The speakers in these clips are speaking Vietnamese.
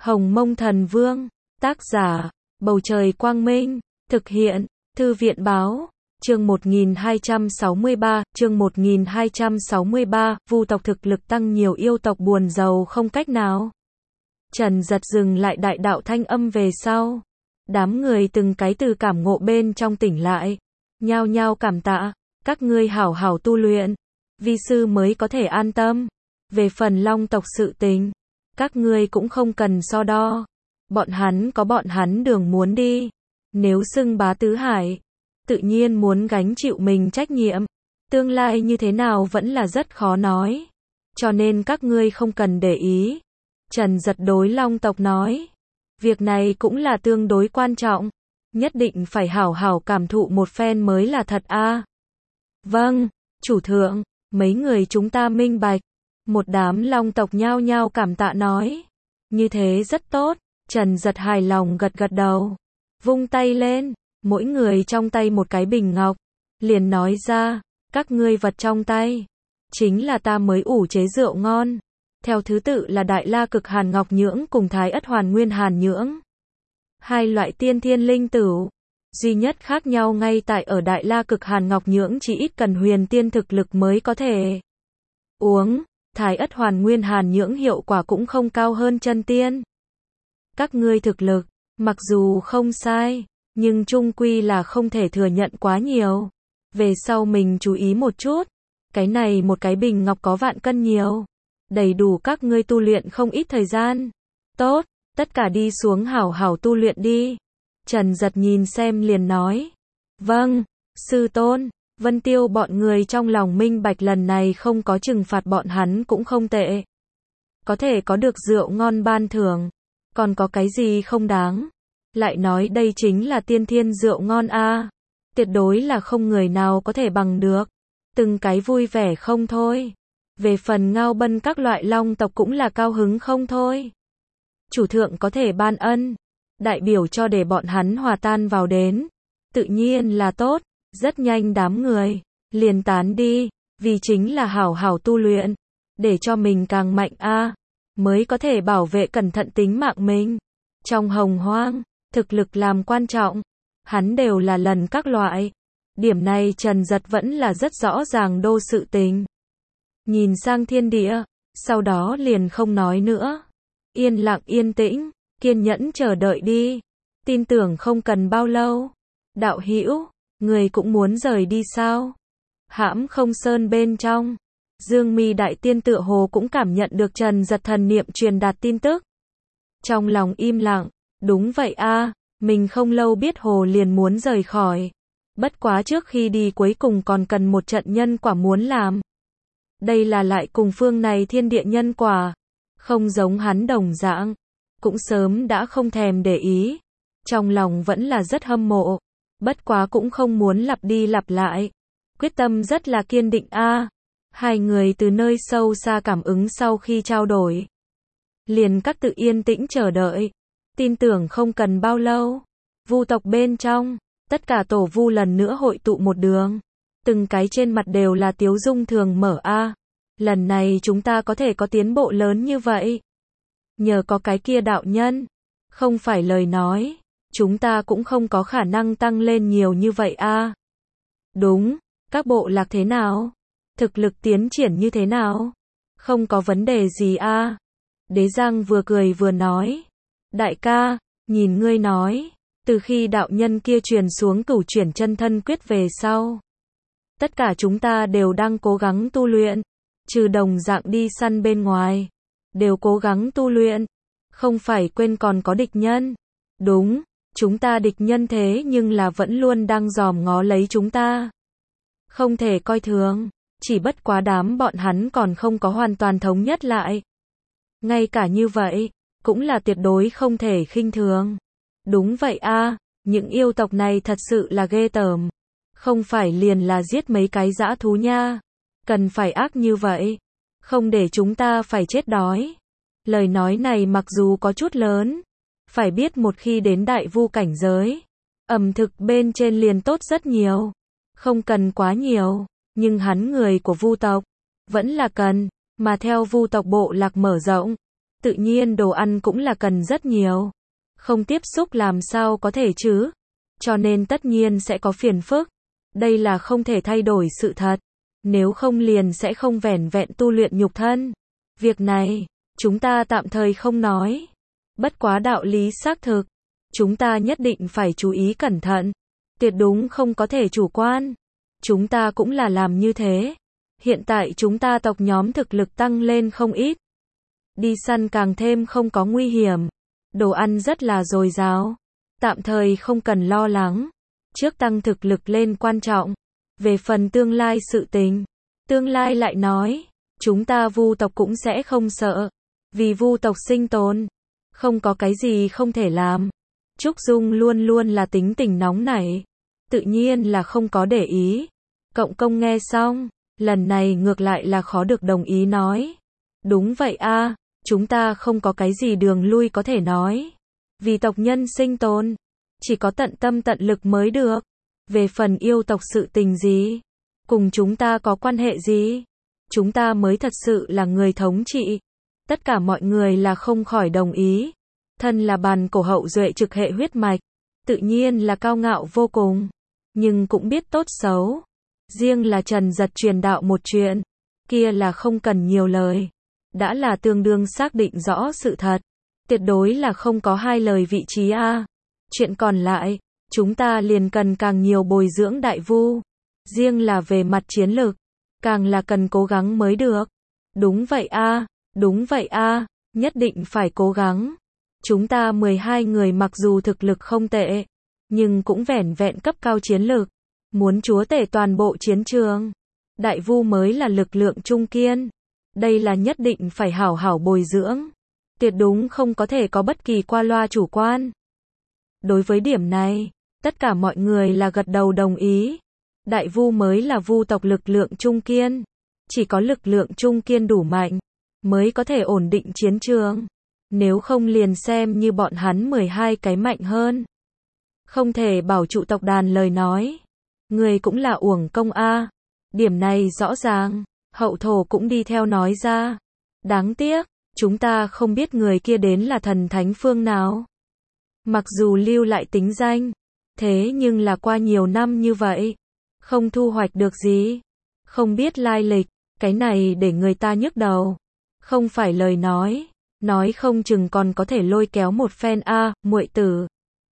Hồng Mông Thần Vương, tác giả, Bầu Trời Quang Minh, thực hiện, Thư viện Báo, chương 1263, vu tộc thực lực tăng nhiều yêu tộc buồn giàu không cách nào. Trần Giật dừng lại đại đạo thanh âm về sau. Đám người từng cái từ cảm ngộ bên trong tỉnh lại. Nhao nhao cảm tạ, các ngươi hảo hảo tu luyện. Vi sư mới có thể an tâm. Về phần Long tộc sự tình, các ngươi cũng không cần so đo. Bọn hắn có bọn hắn đường muốn đi. Nếu xưng bá tứ hải, tự nhiên muốn gánh chịu mình trách nhiệm. Tương lai như thế nào vẫn là rất khó nói. Cho nên các ngươi không cần để ý. Trần Giật đối Long tộc nói. Việc này cũng là tương đối quan trọng. Nhất định phải hảo hảo cảm thụ một phen mới là thật a. Vâng, chủ thượng, mấy người chúng ta minh bạch. Một đám Long tộc nhao nhao cảm tạ nói. Như thế rất tốt. Trần Giật hài lòng gật gật đầu. Vung tay lên, mỗi người trong tay một cái bình ngọc. Liền nói ra, các ngươi vật trong tay chính là ta mới ủ chế rượu ngon. Theo thứ tự là Đại La Cực Hàn Ngọc Nhưỡng cùng Thái Ất Hoàn Nguyên Hàn Nhưỡng. Hai loại tiên thiên linh tửu. Duy nhất khác nhau ngay tại ở Đại La Cực Hàn Ngọc Nhưỡng chỉ ít cần huyền tiên thực lực mới có thể uống. Thái Ất Hoàn Nguyên Hàn Nhưỡng hiệu quả cũng không cao hơn chân tiên. Các ngươi thực lực, mặc dù không sai, nhưng chung quy là không thể thừa nhận quá nhiều. Về sau mình chú ý một chút. Cái này một cái bình ngọc có vạn cân nhiều. Đầy đủ các ngươi tu luyện không ít thời gian. Tốt, tất cả đi xuống hảo hảo tu luyện đi. Trần Giật nhìn xem liền nói. Vâng, sư tôn. Vân Tiêu bọn người trong lòng minh bạch lần này không có trừng phạt bọn hắn cũng không tệ. Có thể có được rượu ngon ban thưởng. Còn có cái gì không đáng. Lại nói đây chính là tiên thiên rượu ngon a. Tuyệt đối là không người nào có thể bằng được. Từng cái vui vẻ không thôi. Về phần Ngao Bân các loại Long tộc cũng là cao hứng không thôi. Chủ thượng có thể ban ân, đại biểu cho để bọn hắn hòa tan vào đến. Tự nhiên là tốt. Rất nhanh đám người liền tán đi, vì chính là hảo hảo tu luyện, để cho mình càng mạnh a, mới có thể bảo vệ cẩn thận tính mạng mình. Trong hồng hoang, thực lực làm quan trọng, hắn đều là lần các loại. Điểm này Trần Giật vẫn là rất rõ ràng đô sự tình. Nhìn sang thiên địa, sau đó liền không nói nữa. Yên lặng yên tĩnh, kiên nhẫn chờ đợi đi. Tin tưởng không cần bao lâu. Đạo hữu, người cũng muốn rời đi sao? Hãm Không Sơn bên trong, Dương Mi đại tiên tựa hồ cũng cảm nhận được Trần Giật thần niệm truyền đạt tin tức. Trong lòng im lặng, đúng vậy a, mình không lâu biết hồ liền muốn rời khỏi. Bất quá trước khi đi cuối cùng còn cần một trận nhân quả muốn làm. Đây là lại cùng phương này thiên địa nhân quả, không giống hắn đồng dạng, cũng sớm đã không thèm để ý. Trong lòng vẫn là rất hâm mộ, bất quá cũng không muốn lặp đi lặp lại. Quyết tâm rất là kiên định a. Hai người từ nơi sâu xa cảm ứng sau khi trao đổi, liền các tự yên tĩnh chờ đợi. Tin tưởng không cần bao lâu, vu tộc bên trong, tất cả tổ vu lần nữa hội tụ một đường. Từng cái trên mặt đều là tiếu dung thường mở a. Lần này chúng ta có thể có tiến bộ lớn như vậy. Nhờ có cái kia đạo nhân. Không phải lời nói, chúng ta cũng không có khả năng tăng lên nhiều như vậy a. Đúng, các bộ lạc thế nào? Thực lực tiến triển như thế nào? Không có vấn đề gì a. Đế Giang vừa cười vừa nói. Đại ca, nhìn ngươi nói, từ khi đạo nhân kia truyền xuống cửu chuyển chân thân quyết về sau, tất cả chúng ta đều đang cố gắng tu luyện. Trừ đồng dạng đi săn bên ngoài, đều cố gắng tu luyện. Không phải quên còn có địch nhân. Đúng, chúng ta địch nhân thế nhưng là vẫn luôn đang dòm ngó lấy chúng ta. Không thể coi thường, chỉ bất quá đám bọn hắn còn không có hoàn toàn thống nhất lại. Ngay cả như vậy, cũng là tuyệt đối không thể khinh thường. Đúng vậy a, những yêu tộc này thật sự là ghê tởm. Không phải liền là giết mấy cái dã thú nha. Cần phải ác như vậy, không để chúng ta phải chết đói. Lời nói này mặc dù có chút lớn, phải biết một khi đến đại vu cảnh giới, ẩm thực bên trên liền tốt rất nhiều. Không cần quá nhiều, nhưng hắn người của vu tộc vẫn là cần, mà theo vu tộc bộ lạc mở rộng, tự nhiên đồ ăn cũng là cần rất nhiều. Không tiếp xúc làm sao có thể chứ? Cho nên tất nhiên sẽ có phiền phức. Đây là không thể thay đổi sự thật. Nếu không liền sẽ không vẻn vẹn tu luyện nhục thân. Việc này, chúng ta tạm thời không nói. Bất quá đạo lý xác thực. Chúng ta nhất định phải chú ý cẩn thận. Tuyệt đúng không có thể chủ quan. Chúng ta cũng là làm như thế. Hiện tại chúng ta tộc nhóm thực lực tăng lên không ít. Đi săn càng thêm không có nguy hiểm. Đồ ăn rất là dồi dào. Tạm thời không cần lo lắng. Trước tăng thực lực lên quan trọng. Về phần tương lai sự tình. Tương lai lại nói. Chúng ta Vu tộc cũng sẽ không sợ. Vì Vu tộc sinh tồn. Không có cái gì không thể làm. Trúc Dung luôn luôn là tính tình nóng nảy. Tự nhiên là không có để ý. Cộng công nghe xong. Lần này ngược lại là khó được đồng ý nói. Đúng vậy a, chúng ta không có cái gì đường lui có thể nói. Vì tộc nhân sinh tồn. Chỉ có tận tâm tận lực mới được. Về phần yêu tộc sự tình gì? Cùng chúng ta có quan hệ gì? Chúng ta mới thật sự là người thống trị. Tất cả mọi người là không khỏi đồng ý. Thân là bàn cổ hậu duệ trực hệ huyết mạch. Tự nhiên là cao ngạo vô cùng. Nhưng cũng biết tốt xấu. Riêng là Trần Giật truyền đạo một chuyện. Kia là không cần nhiều lời. Đã là tương đương xác định rõ sự thật. Tuyệt đối là không có hai lời vị trí a. Chuyện còn lại, chúng ta liền cần càng nhiều bồi dưỡng đại vu. Riêng là về mặt chiến lược, càng là cần cố gắng mới được. Đúng vậy a, đúng vậy a, nhất định phải cố gắng. Chúng ta 12 người mặc dù thực lực không tệ, nhưng cũng vẻn vẹn cấp cao chiến lược. Muốn chúa tể toàn bộ chiến trường. Đại vu mới là lực lượng trung kiên. Đây là nhất định phải hảo hảo bồi dưỡng. Tuyệt đúng không có thể có bất kỳ qua loa chủ quan. Đối với điểm này, tất cả mọi người là gật đầu đồng ý. Đại vu mới là vu tộc lực lượng trung kiên. Chỉ có lực lượng trung kiên đủ mạnh, mới có thể ổn định chiến trường. Nếu không liền xem như bọn hắn 12 cái mạnh hơn. Không thể bảo trụ tộc đàn lời nói. Người cũng là uổng công a. Điểm này rõ ràng, hậu thổ cũng đi theo nói ra. Đáng tiếc, chúng ta không biết người kia đến là thần thánh phương nào. Mặc dù lưu lại tính danh, thế nhưng là qua nhiều năm như vậy, không thu hoạch được gì. Không biết lai lịch, cái này để người ta nhức đầu. Không phải lời nói không chừng còn có thể lôi kéo một phen a, muội tử.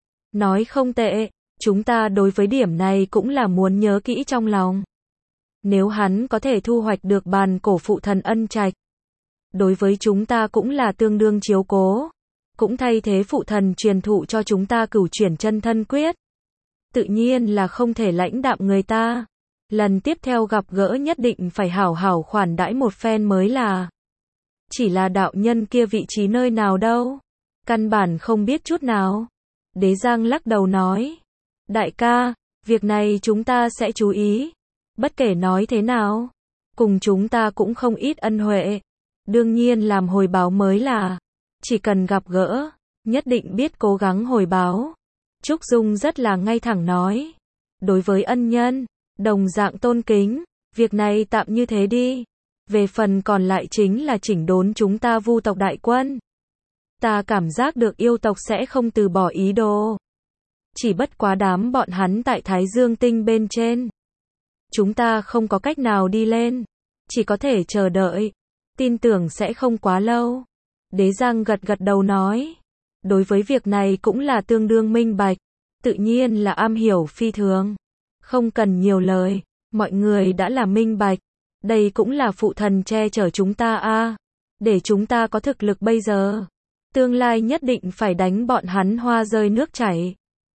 Nói không tệ, chúng ta đối với điểm này cũng là muốn nhớ kỹ trong lòng. Nếu hắn có thể thu hoạch được bàn cổ phụ thần ân trạch, đối với chúng ta cũng là tương đương chiếu cố. Cũng thay thế phụ thần truyền thụ cho chúng ta cửu chuyển chân thân quyết. Tự nhiên là không thể lãnh đạm người ta. Lần tiếp theo gặp gỡ nhất định phải hảo hảo khoản đãi một phen mới là. Chỉ là đạo nhân kia vị trí nơi nào đâu. Căn bản không biết chút nào. Đế Giang lắc đầu nói. Đại ca, việc này chúng ta sẽ chú ý. Bất kể nói thế nào, cùng chúng ta cũng không ít ân huệ. Đương nhiên làm hồi báo mới là. Chỉ cần gặp gỡ, nhất định biết cố gắng hồi báo. Trúc Dung rất là ngay thẳng nói. Đối với ân nhân, đồng dạng tôn kính, việc này tạm như thế đi. Về phần còn lại chính là chỉnh đốn chúng ta Vu tộc đại quân. Ta cảm giác được yêu tộc sẽ không từ bỏ ý đồ. Chỉ bất quá đám bọn hắn tại Thái Dương Tinh bên trên. Chúng ta không có cách nào đi lên. Chỉ có thể chờ đợi. Tin tưởng sẽ không quá lâu. Đế Giang gật gật đầu nói. Đối với việc này cũng là tương đương minh bạch. Tự nhiên là am hiểu phi thường. Không cần nhiều lời. Mọi người đã là minh bạch. Đây cũng là phụ thần che chở chúng ta a. Để chúng ta có thực lực bây giờ. Tương lai nhất định phải đánh bọn hắn hoa rơi nước chảy.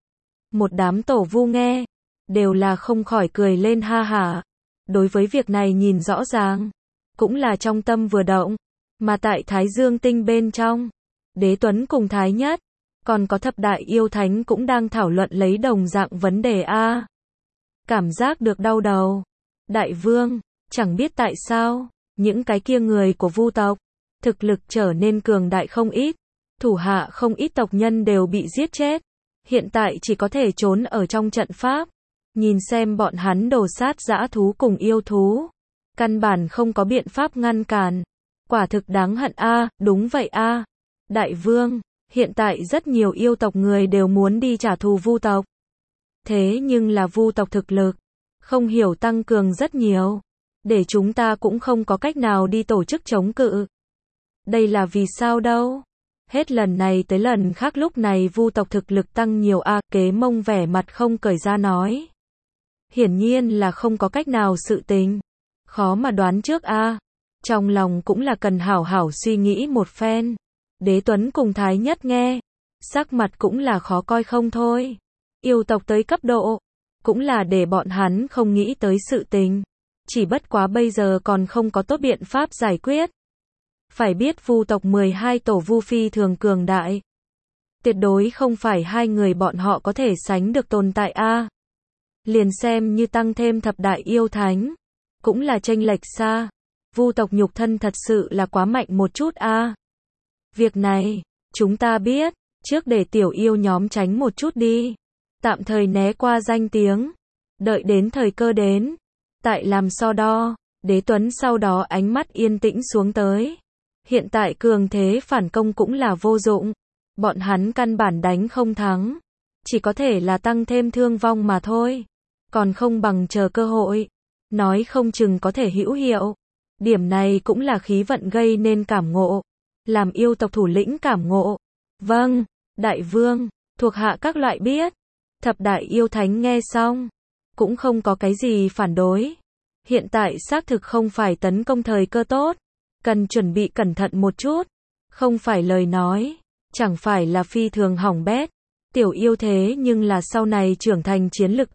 Một đám tổ vu nghe. Đều là không khỏi cười lên ha hả. Đối với việc này nhìn rõ ràng. Cũng là trong tâm vừa động. Mà tại Thái Dương Tinh bên trong. Đế Tuấn cùng Thái Nhất. Còn có thập đại yêu thánh cũng đang thảo luận lấy đồng dạng vấn đề a. Cảm giác được đau đầu. Đại vương, chẳng biết tại sao. Những cái kia người của Vu tộc. Thực lực trở nên cường đại không ít. Thủ hạ không ít tộc nhân đều bị giết chết. Hiện tại chỉ có thể trốn ở trong trận pháp. Nhìn xem bọn hắn đồ sát dã thú cùng yêu thú. Căn bản không có biện pháp ngăn cản. Quả thực đáng hận a, đúng vậy a. Đại vương, hiện tại rất nhiều yêu tộc người đều muốn đi trả thù Vu tộc. Thế nhưng là Vu tộc thực lực, không hiểu tăng cường rất nhiều. Để chúng ta cũng không có cách nào đi tổ chức chống cự. Đây là vì sao đâu? Hết lần này tới lần khác lúc này Vu tộc thực lực tăng nhiều Kế Mông vẻ mặt không cởi ra nói. Hiển nhiên là không có cách nào sự tình. Khó mà đoán trước Trong lòng cũng là cần hảo hảo suy nghĩ một phen. Đế Tuấn cùng Thái Nhất nghe. Sắc mặt cũng là khó coi không thôi. Yêu tộc tới cấp độ. Cũng là để bọn hắn không nghĩ tới sự tình. Chỉ bất quá bây giờ còn không có tốt biện pháp giải quyết. Phải biết Vu tộc 12 tổ Vu phi thường cường đại. Tuyệt đối không phải hai người bọn họ có thể sánh được tồn tại Liền xem như tăng thêm thập đại yêu thánh. Cũng là chênh lệch xa. Vu tộc nhục thân thật sự là quá mạnh một chút Việc này, chúng ta biết. Trước để tiểu yêu nhóm tránh một chút đi. Tạm thời né qua danh tiếng. Đợi đến thời cơ đến. Tại làm so đo. Đế Tuấn sau đó ánh mắt yên tĩnh xuống tới. Hiện tại cường thế phản công cũng là vô dụng. Bọn hắn căn bản đánh không thắng. Chỉ có thể là tăng thêm thương vong mà thôi. Còn không bằng chờ cơ hội. Nói không chừng có thể hữu hiệu. Điểm này cũng là khí vận gây nên cảm ngộ. Làm yêu tộc thủ lĩnh cảm ngộ. Vâng, đại vương, thuộc hạ các loại biết. Thập đại yêu thánh nghe xong. Cũng không có cái gì phản đối. Hiện tại xác thực không phải tấn công thời cơ tốt. Cần chuẩn bị cẩn thận một chút. Không phải lời nói. Chẳng phải là phi thường hỏng bét. Tiểu yêu thế nhưng là sau này trưởng thành chiến lực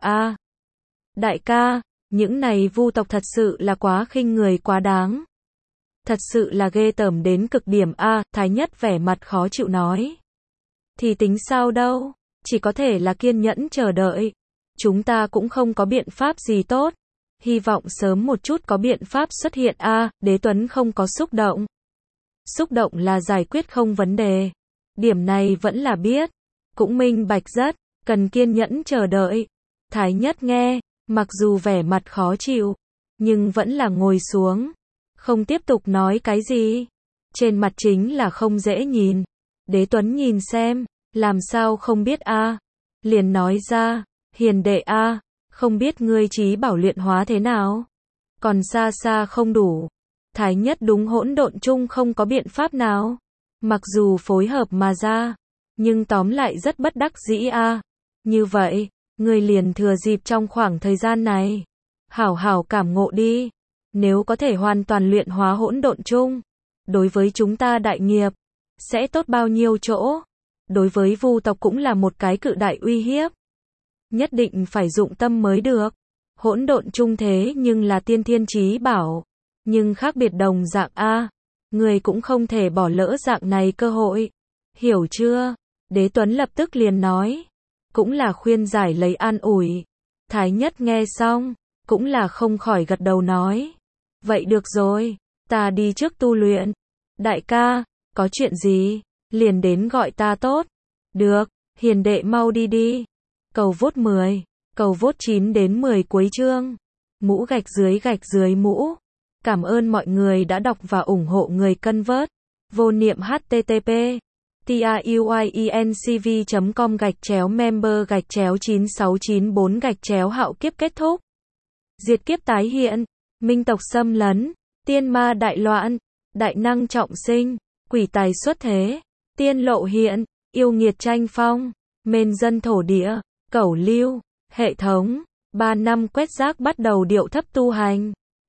Đại ca, những này Vu tộc thật sự là quá khinh người quá đáng. Thật sự là ghê tởm đến cực điểm Thái Nhất vẻ mặt khó chịu nói. Thì tính sao đâu, chỉ có thể là kiên nhẫn chờ đợi. Chúng ta cũng không có biện pháp gì tốt. Hy vọng sớm một chút có biện pháp xuất hiện Đế Tuấn không có xúc động. Xúc động là giải quyết không vấn đề. Điểm này vẫn là biết. Cũng minh bạch rất, cần kiên nhẫn chờ đợi. Thái Nhất nghe, mặc dù vẻ mặt khó chịu, nhưng vẫn là ngồi xuống. Không tiếp tục nói cái gì. Trên mặt chính là không dễ nhìn. Đế Tuấn nhìn xem, làm sao không biết Liền nói ra, hiền đệ không biết ngươi trí bảo luyện hóa thế nào. Còn xa xa không đủ. Thái Nhất đúng hỗn độn chung không có biện pháp nào. Mặc dù phối hợp mà ra, nhưng tóm lại rất bất đắc dĩ Như vậy, ngươi liền thừa dịp trong khoảng thời gian này. Hảo hảo cảm ngộ đi. Nếu có thể hoàn toàn luyện hóa hỗn độn chung. Đối với chúng ta đại nghiệp. Sẽ tốt bao nhiêu chỗ. Đối với Vu tộc cũng là một cái cự đại uy hiếp. Nhất định phải dụng tâm mới được. Hỗn độn chung thế nhưng là tiên thiên chí bảo. Nhưng khác biệt đồng dạng người cũng không thể bỏ lỡ dạng này cơ hội. Hiểu chưa? Đế Tuấn lập tức liền nói. Cũng là khuyên giải lấy an ủi. Thái Nhất nghe xong. Cũng là không khỏi gật đầu nói. Vậy được rồi. Ta đi trước tu luyện. Đại ca, có chuyện gì? Liền đến gọi ta tốt. Được, hiền đệ mau đi đi. Cầu vote 10. Cầu vote 9 đến 10 cuối chương. Mũ gạch dưới mũ. Cảm ơn mọi người đã đọc và ủng hộ người cân vớt. Vô niệm http truyencv.com/member/9694/hạo kiếp kết thúc. Diệt kiếp tái hiện. Minh tộc xâm lấn. Tiên ma đại loạn. Đại năng trọng sinh. Quỷ tài xuất thế. Tiên lộ hiện. Yêu nghiệt tranh phong. Mên dân thổ địa. Cẩu lưu. Hệ thống. 3 năm quét rác bắt đầu điệu thấp tu hành.